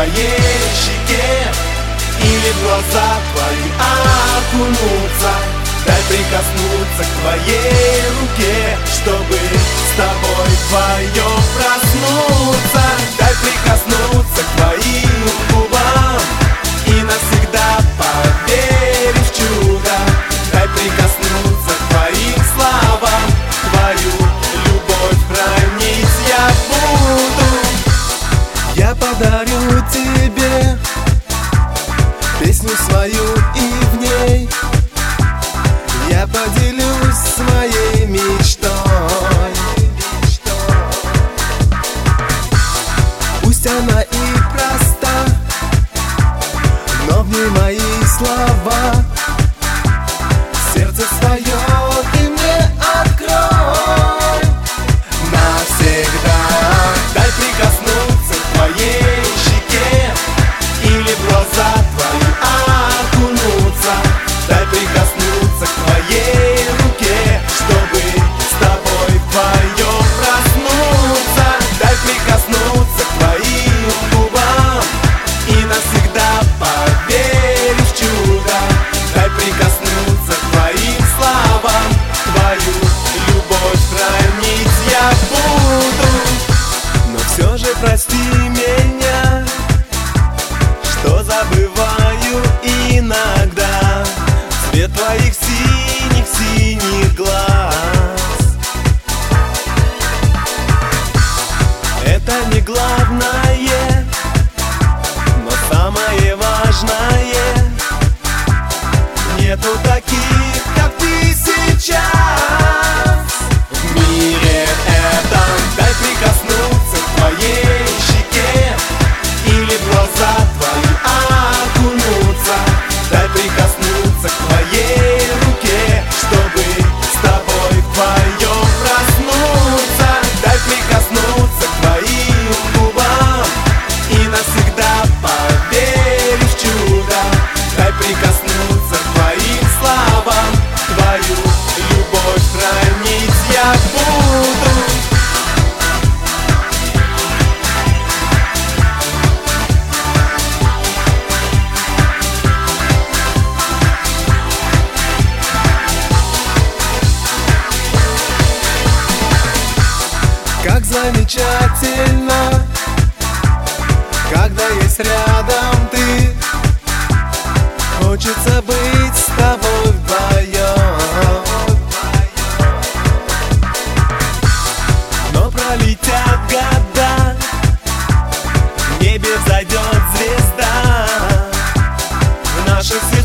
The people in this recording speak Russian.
твоей щеке или в глаза твои окунуться. Дай прикоснуться к твоей руке, чтобы с тобой вдвоем проснуться. Дай прикоснуться к твоим губам и навсегда поверить в чудо. Дай прикоснуться к твоим словам, твою любовь хранить я буду. Я подарю тебе песню свою, и в ней я поделюсь своей мечтой. Пусть она и проста, но в ней мои слова. Сердце свое ты мне открой навсегда. Дай прикоснуться к твоей щеке или в глаза твои окунуться. Дай прикоснуться к твоей руке, чтобы с тобой вдвоем проснуться. Дай прикоснуться к твоим губам и навсегда поверить в чудо. Дай прикоснуться к твоим словам, твою любовь хранить я буду. Но все же прости меня, что забываю иногда цвет твоих синих глаз. Это не главное, но самое важное. Нету таких, как ты сейчас в мире этом. Дай прикоснуться к твоей щеке или в глаза твои окунуться. Дай прикоснуться к твоей руке, чтобы с тобой вдвоем проснуться. Дай прикоснуться к твоим губам и навсегда поверить в чудо. Дай прикоснуться к твоим словам, твою любовь хранить я буду. Как замечательно, когда есть рядом ты. Хочется быть с тобой вдвоем. Но пролетят года, в небе взойдет звезда. В наших